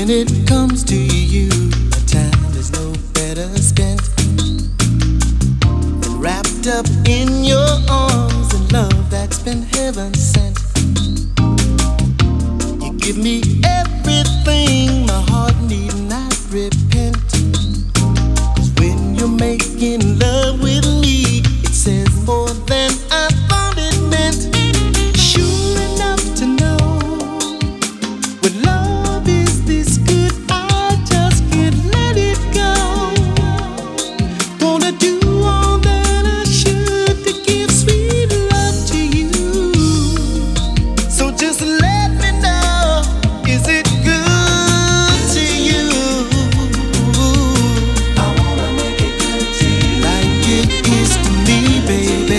When it comes to you, my time is no better spent than wrapped up in your arms and love that's been heaven sent. You give me everything my heart need not repent. 'Cause when you're making love with me, it says more than I thought it meant. Sure enough to know when love is this good, I just can't let it go. Wanna do all that I should to give sweet love to you. So just let me know, is it good to you? I wanna make it good to you, like it is to me, baby.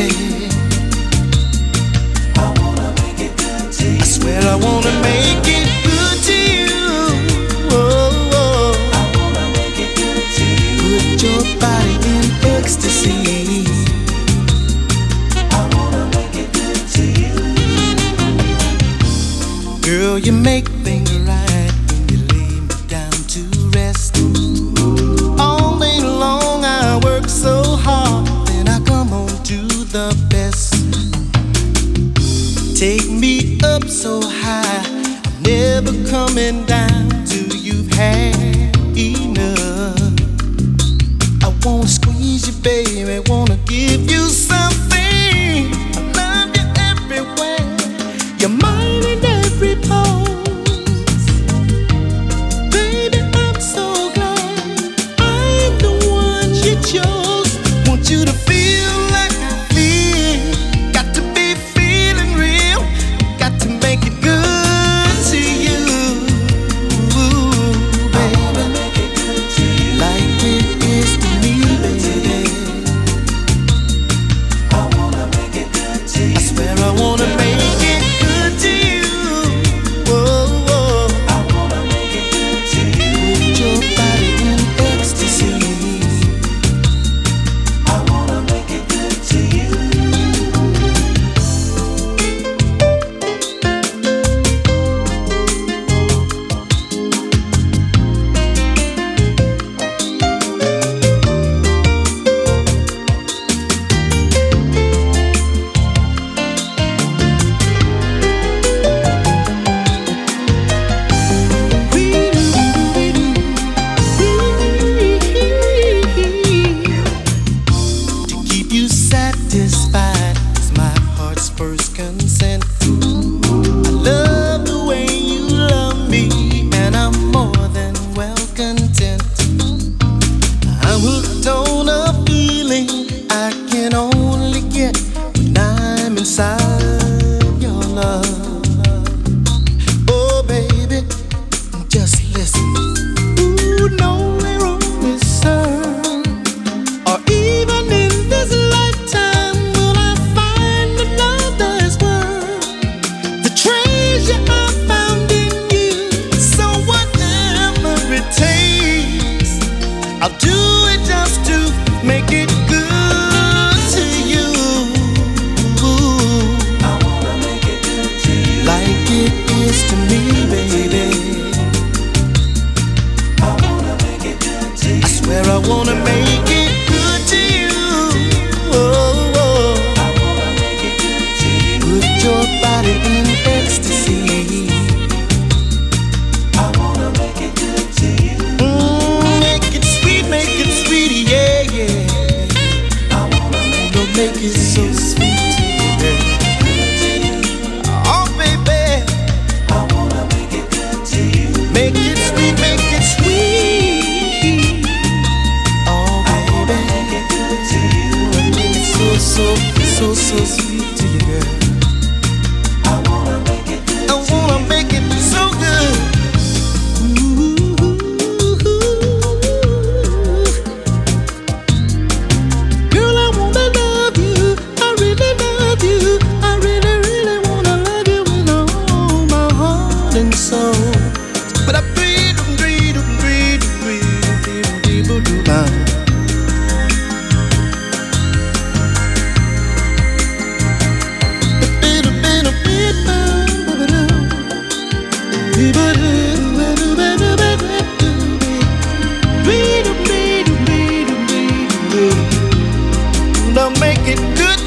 I wanna make it good to you. I swear I wanna make it good to you. Oh, oh. I wanna make it good to you. Put your body in ecstasy. I wanna make it good to you. Girl, you make things right when you lay me down to rest. All day long I work so hard, then I come home to the best. Take me up so high, I'm never coming down till you've had enough. I wanna squeeze you, baby, wanna give you something. I love you everywhere, you're mine in every pose. Baby, I'm so glad I'm the one you chose. Want you to feel like I feel. Got to be feeling real. Got to make it good to you, baby. I wanna make it good to you, like it is to me, baby. I wanna make it good to you. I swear I wanna make it good to you. Whoa, whoa. I wanna make it good to you. Put your body in ecstasy. I wanna make it good to you. To keep you satisfied is my heart's first consent. I love the way you love me, and I'm more than well content. I'm hooked on a feeling I can only get when I'm inside your love. Oh, baby, just listen. Ooh, nowhere on this earth, or even in this lifetime, will I find the love that's worth the treasure I found in you. So whatever it takes, I'll do it just to make it good to you. I wanna make it good to you, like it is to me, baby. I wanna make it good to you. I swear I wanna make it good to you. Oh, oh. I wanna make it good to you. Put your body in ecstasy. I wanna make it good to you. Make it sweet, yeah, yeah. I wanna make it so sweet, yeah. Oh, baby, I wanna make it good to you. Make it sweet, make it sweet. Oh, baby, I wanna make it good to you. Make it so sweet to you, girl. I wanna make it good. I wanna make it so good. Girl, I wanna love you. I really love you. I really, really wanna love you with all my heart and soul. But I breathe, breathe, breathe, breathe, breathe, breathe, breathe. it good